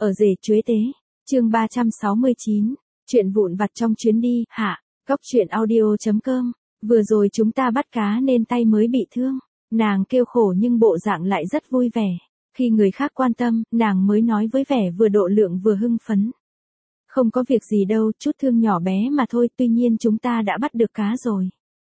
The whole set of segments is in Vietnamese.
ở rể chuế tế. Chương 369. Chuyện vụn vặt trong chuyến đi, hạ. Góc truyện audio.com. Vừa rồi chúng ta bắt cá nên tay mới bị thương. Nàng kêu khổ nhưng bộ dạng lại rất vui vẻ. Khi người khác quan tâm, nàng mới nói với vẻ vừa độ lượng vừa hưng phấn. Không có việc gì đâu, chút thương nhỏ bé mà thôi, tuy nhiên chúng ta đã bắt được cá rồi.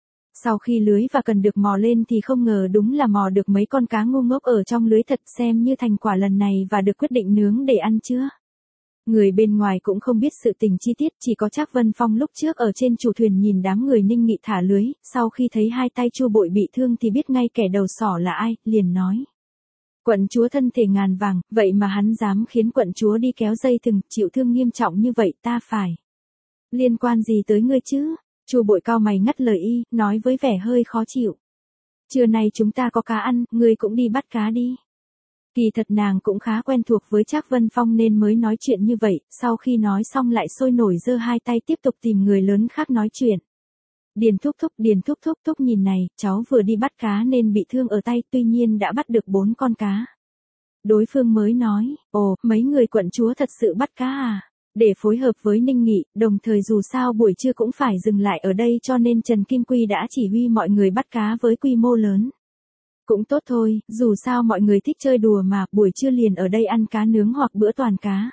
Sau khi lưới và cần được mò lên thì không ngờ đúng là mò được mấy con cá ngu ngốc ở trong lưới, thật xem như thành quả lần này và được quyết định nướng để ăn chưa. Người bên ngoài cũng không biết sự tình chi tiết, chỉ có Trác Vân Phong lúc trước ở trên chủ thuyền nhìn đám người Ninh Nghị thả lưới, sau khi thấy hai tay Chu Bội bị thương thì biết ngay kẻ đầu sỏ là ai, liền nói. Quận chúa thân thể ngàn vàng, vậy mà hắn dám khiến quận chúa đi kéo dây thừng, chịu thương nghiêm trọng như vậy ta phải. Liên quan gì tới ngươi chứ? Chu Bội cau mày ngắt lời y, nói với vẻ hơi khó chịu. Trưa nay chúng ta có cá ăn, ngươi cũng đi bắt cá đi. Kỳ thật nàng cũng khá quen thuộc với Trác Vân Phong nên mới nói chuyện như vậy, sau khi nói xong lại sôi nổi giơ hai tay tiếp tục tìm người lớn khác nói chuyện. Điền thúc thúc nhìn này, cháu vừa đi bắt cá nên bị thương ở tay, tuy nhiên đã bắt được 4 con cá. Đối phương mới nói, ồ, mấy người quận chúa thật sự bắt cá à? Để phối hợp với Ninh Nghị, đồng thời dù sao buổi trưa cũng phải dừng lại ở đây cho nên Trần Kim Quy đã chỉ huy mọi người bắt cá với quy mô lớn. Cũng tốt thôi, dù sao mọi người thích chơi đùa mà, buổi trưa liền ở đây ăn cá nướng hoặc bữa toàn cá.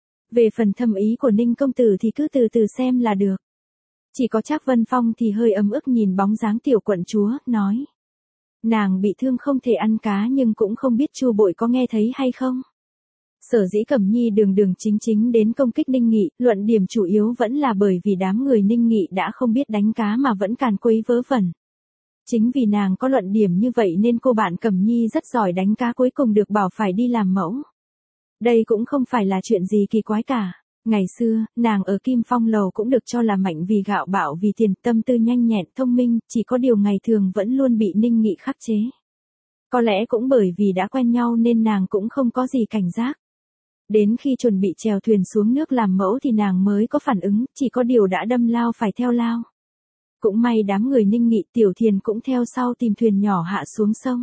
Về phần thâm ý của Ninh công tử thì cứ từ từ xem là được. Chỉ có Trác Vân Phong thì hơi ấm ức nhìn bóng dáng tiểu quận chúa, nói. Nàng bị thương không thể ăn cá nhưng cũng không biết Chu Bội có nghe thấy hay không. Sở dĩ Cẩm Nhi đường chính đến công kích Ninh Nghị, luận điểm chủ yếu vẫn là bởi vì đám người Ninh Nghị đã không biết đánh cá mà vẫn càn quấy vớ vẩn. Chính vì nàng có luận điểm như vậy nên cô bạn Cẩm Nhi rất giỏi đánh cá cuối cùng được bảo phải đi làm mẫu. Đây cũng không phải là chuyện gì kỳ quái cả. Ngày xưa, nàng ở Kim Phong Lầu cũng được cho là mạnh vì gạo bạo vì tiền, tâm tư nhanh nhẹn, thông minh, chỉ có điều ngày thường vẫn luôn bị Ninh Nghị khắc chế. Có lẽ cũng bởi vì đã quen nhau nên nàng cũng không có gì cảnh giác. Đến khi chuẩn bị chèo thuyền xuống nước làm mẫu thì nàng mới có phản ứng, chỉ có điều đã đâm lao phải theo lao. Cũng may đám người Ninh Nghị Tiểu Thiền cũng theo sau tìm thuyền nhỏ hạ xuống sông.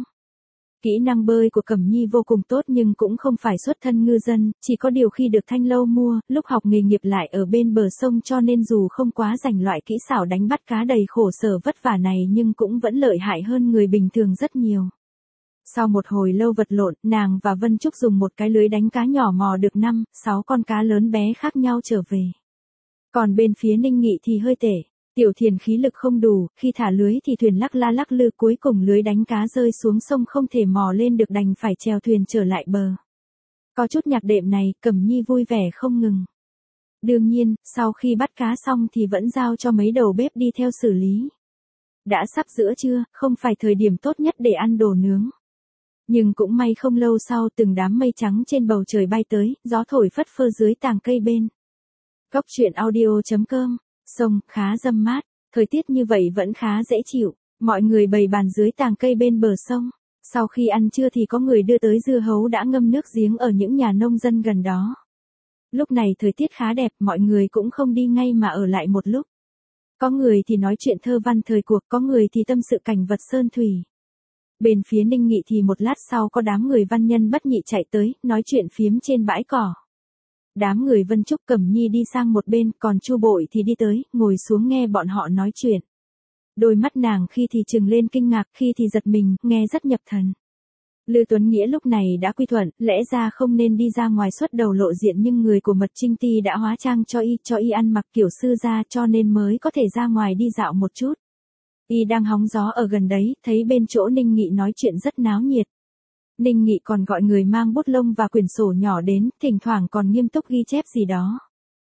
Kỹ năng bơi của Cẩm Nhi vô cùng tốt nhưng cũng không phải xuất thân ngư dân, chỉ có điều khi được Thanh Lâu mua, lúc học nghề nghiệp lại ở bên bờ sông cho nên dù không quá rành loại kỹ xảo đánh bắt cá đầy khổ sở vất vả này nhưng cũng vẫn lợi hại hơn người bình thường rất nhiều. Sau một hồi lâu vật lộn, nàng và Vân Trúc dùng một cái lưới đánh cá nhỏ mò được 5-6 con cá lớn bé khác nhau trở về. Còn bên phía Ninh Nghị thì hơi tệ. Tiểu Thiền khí lực không đủ, khi thả lưới thì thuyền lắc la lắc lư, cuối cùng lưới đánh cá rơi xuống sông không thể mò lên được đành phải chèo thuyền trở lại bờ. Có chút nhạc đệm này, Cẩm Nhi vui vẻ không ngừng. Đương nhiên, sau khi bắt cá xong thì vẫn giao cho mấy đầu bếp đi theo xử lý. Đã sắp giữa trưa, không phải thời điểm tốt nhất để ăn đồ nướng. Nhưng cũng may không lâu sau từng đám mây trắng trên bầu trời bay tới, gió thổi phất phơ dưới tàng cây bên. Góc truyện audio.com. Sông khá râm mát, thời tiết như vậy vẫn khá dễ chịu, mọi người bày bàn dưới tàng cây bên bờ sông. Sau khi ăn trưa thì có người đưa tới dưa hấu đã ngâm nước giếng ở những nhà nông dân gần đó. Lúc này thời tiết khá đẹp, mọi người cũng không đi ngay mà ở lại một lúc. Có người thì nói chuyện thơ văn thời cuộc, có người thì tâm sự cảnh vật sơn thủy. Bên phía Ninh Nghị thì một lát sau có đám người văn nhân bất nhị chạy tới, nói chuyện phiếm trên bãi cỏ. Đám người Vân Trúc Cẩm Nhi đi sang một bên, còn Chu Bội thì đi tới, ngồi xuống nghe bọn họ nói chuyện. Đôi mắt nàng khi thì trừng lên kinh ngạc, khi thì giật mình, nghe rất nhập thần. Lư Tuấn Nghĩa lúc này đã quy thuận, lẽ ra không nên đi ra ngoài xuất đầu lộ diện nhưng người của Mật Trinh Ti đã hóa trang cho y ăn mặc kiểu sư gia cho nên mới có thể ra ngoài đi dạo một chút. Y đang hóng gió ở gần đấy, thấy bên chỗ Ninh Nghị nói chuyện rất náo nhiệt. Ninh Nghị còn gọi người mang bút lông và quyển sổ nhỏ đến, thỉnh thoảng còn nghiêm túc ghi chép gì đó.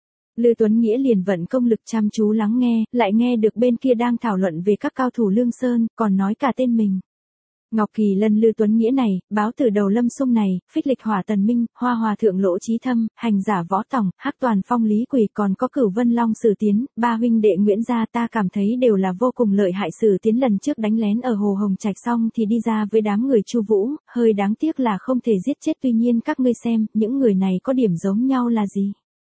Lư Tuấn Nghĩa liền vận công lực chăm chú lắng nghe, lại nghe được bên kia đang thảo luận về các cao thủ Lương Sơn, còn nói cả tên mình. Ngọc Kỳ Lân Lư Tuấn Nghĩa này, báo tử đầu Lâm Sung này, Phích Lịch Hỏa Tần Minh, Hoa Hòa Thượng Lỗ Chí Thâm, Hành Giả Võ Tòng, Hắc Toàn Phong Lý Quỳ còn có Cửu Vân Long Sử Tiến, ba huynh đệ Nguyễn gia ta cảm thấy đều là vô cùng lợi hại. Sử Tiến lần trước đánh lén ở Hồ Hồng Trạch xong thì đi ra với đám người Chu Vũ, hơi đáng tiếc là không thể giết chết, tuy nhiên các ngươi xem, những người này có điểm giống nhau là gì?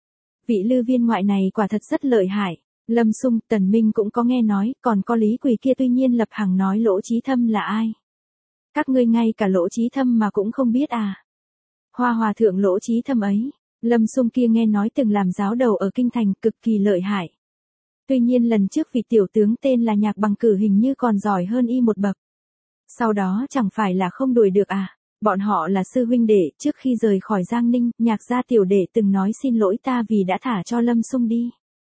Vị Lư viên ngoại này quả thật rất lợi hại. Lâm Sung, Tần Minh cũng có nghe nói, còn có Lý Quỳ kia, tuy nhiên Lập Hằng nói Lỗ Chí Thâm là ai? Các ngươi ngay cả Lỗ Chí Thâm mà cũng không biết à? Hoa Hòa Thượng Lỗ Chí Thâm ấy, Lâm Xung kia nghe nói từng làm giáo đầu ở kinh thành, cực kỳ lợi hại. Tuy nhiên lần trước vị tiểu tướng tên là Nhạc Bằng Cử hình như còn giỏi hơn y một bậc. Sau đó chẳng phải là không đuổi được à? Bọn họ là sư huynh đệ, trước khi rời khỏi Giang Ninh, Nhạc gia tiểu đệ từng nói xin lỗi ta vì đã thả cho Lâm Xung đi.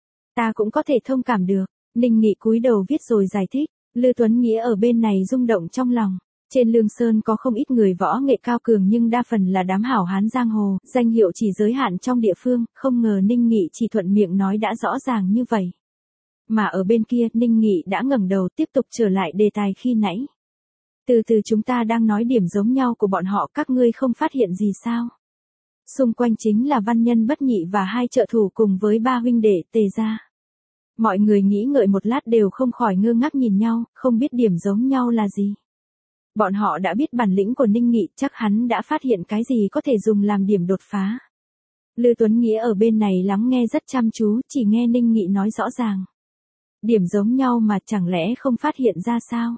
Ta cũng có thể thông cảm được. Ninh Nghị cúi đầu viết rồi giải thích. Lư Tuấn Nghĩa ở bên này rung động trong lòng. Trên Lương Sơn có không ít người võ nghệ cao cường nhưng đa phần là đám hảo hán giang hồ, danh hiệu chỉ giới hạn trong địa phương, không ngờ Ninh Nghị chỉ thuận miệng nói đã rõ ràng như vậy. Mà ở bên kia, Ninh Nghị đã ngẩng đầu tiếp tục trở lại đề tài khi nãy. Từ từ chúng ta đang nói điểm giống nhau của bọn họ, các ngươi không phát hiện gì sao? Xung quanh chính là Văn Nhân Bất Nhị và hai trợ thủ cùng với ba huynh đệ Tề gia. Mọi người nghĩ ngợi một lát đều không khỏi ngơ ngác nhìn nhau, không biết điểm giống nhau là gì. Bọn họ đã biết bản lĩnh của Ninh Nghị, chắc hắn đã phát hiện cái gì có thể dùng làm điểm đột phá. Lư Tuấn Nghĩa ở bên này lắng nghe rất chăm chú, chỉ nghe Ninh Nghị nói rõ ràng. Điểm giống nhau mà chẳng lẽ không phát hiện ra sao?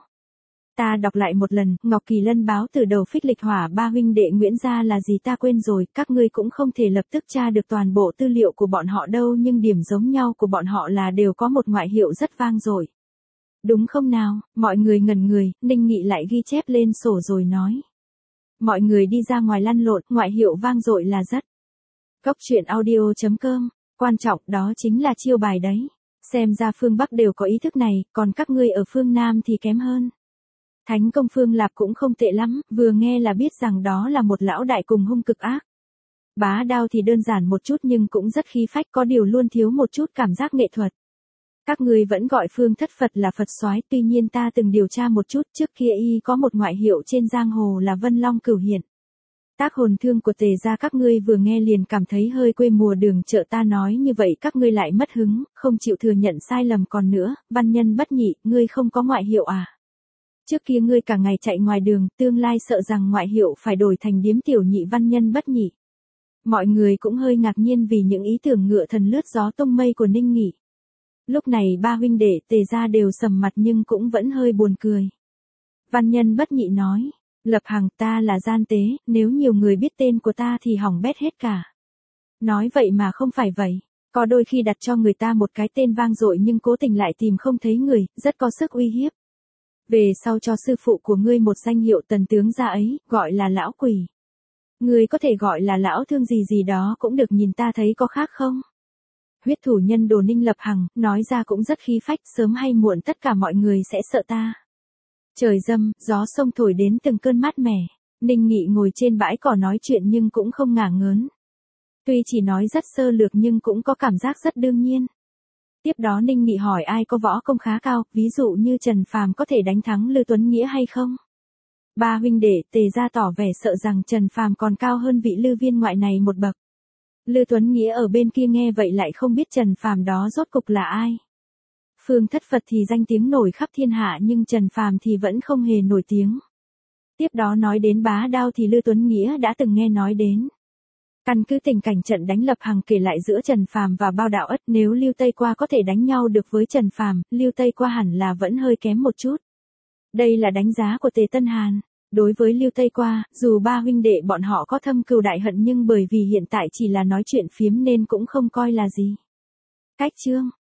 Ta đọc lại một lần, Ngọc Kỳ Lân báo từ đầu Phích Lịch Hỏa ba huynh đệ Nguyễn gia là gì ta quên rồi, các ngươi cũng không thể lập tức tra được toàn bộ tư liệu của bọn họ đâu, nhưng điểm giống nhau của bọn họ là đều có một ngoại hiệu rất vang dội. Đúng không nào? Mọi người ngẩn người, Ninh Nghị lại ghi chép lên sổ rồi nói. Mọi người đi ra ngoài lăn lộn, ngoại hiệu vang dội là rất. Cốc truyện audio.com, quan trọng đó chính là chiêu bài đấy. Xem ra phương Bắc đều có ý thức này, còn các ngươi ở phương Nam thì kém hơn. Thánh công Phương Lạp cũng không tệ lắm, vừa nghe là biết rằng đó là một lão đại cùng hung cực ác. Bá Đao thì đơn giản một chút nhưng cũng rất khí phách, có điều luôn thiếu một chút cảm giác nghệ thuật. Các ngươi vẫn gọi Phương Thất Phật là Phật soái, tuy nhiên ta từng điều tra một chút, trước kia y có một ngoại hiệu trên giang hồ là Vân Long Cửu Hiện. Tác hồn thương của Tề gia các ngươi vừa nghe liền cảm thấy hơi quê mùa đường chợ, ta nói như vậy các ngươi lại mất hứng, không chịu thừa nhận sai lầm. Còn nữa, Văn Nhân Bất Nhị, ngươi không có ngoại hiệu à? Trước kia ngươi cả ngày chạy ngoài đường, tương lai sợ rằng ngoại hiệu phải đổi thành Điếm Tiểu Nhị Văn Nhân Bất Nhị. Mọi người cũng hơi ngạc nhiên vì những ý tưởng ngựa thần lướt gió tung mây của Ninh Nghị. Lúc này ba huynh đệ Tề gia đều sầm mặt nhưng cũng vẫn hơi buồn cười. Văn Nhân Bất Nhị nói, Lập Hằng ta là gian tế, nếu nhiều người biết tên của ta thì hỏng bét hết cả. Nói vậy mà không phải vậy, có đôi khi đặt cho người ta một cái tên vang dội nhưng cố tình lại tìm không thấy người, rất có sức uy hiếp. Về sau cho sư phụ của ngươi một danh hiệu Tần tướng gia ấy, gọi là lão quỷ. Ngươi có thể gọi là lão thương gì gì đó cũng được, nhìn ta thấy có khác không? Huyết thủ nhân Đồ Ninh Lập Hằng, nói ra cũng rất khí phách, sớm hay muộn tất cả mọi người sẽ sợ ta. Trời dâm, gió sông thổi đến từng cơn mát mẻ. Ninh Nghị ngồi trên bãi cỏ nói chuyện nhưng cũng không ngả ngớn. Tuy chỉ nói rất sơ lược nhưng cũng có cảm giác rất đương nhiên. Tiếp đó Ninh Nghị hỏi ai có võ công khá cao, ví dụ như Trần Phàm có thể đánh thắng Lư Tuấn Nghĩa hay không? Ba huynh đệ Tề gia tỏ vẻ sợ rằng Trần Phàm còn cao hơn vị Lư viên ngoại này một bậc. Lư Tuấn Nghĩa ở bên kia nghe vậy lại không biết Trần Phàm đó rốt cục là ai. Phương Thất Phật thì danh tiếng nổi khắp thiên hạ nhưng Trần Phàm thì vẫn không hề nổi tiếng. Tiếp đó nói đến Bá Đao thì Lư Tuấn Nghĩa đã từng nghe nói đến. Căn cứ tình cảnh trận đánh Lập Hằng kể lại giữa Trần Phàm và Bao Đạo Ất, nếu Lưu Tây Qua có thể đánh nhau được với Trần Phàm, Lưu Tây Qua hẳn là vẫn hơi kém một chút. Đây là đánh giá của Tề Tân Hàn. Đối với Lưu Tây Qua, dù ba huynh đệ bọn họ có thâm cừu đại hận nhưng bởi vì hiện tại chỉ là nói chuyện phiếm nên cũng không coi là gì. Cách chương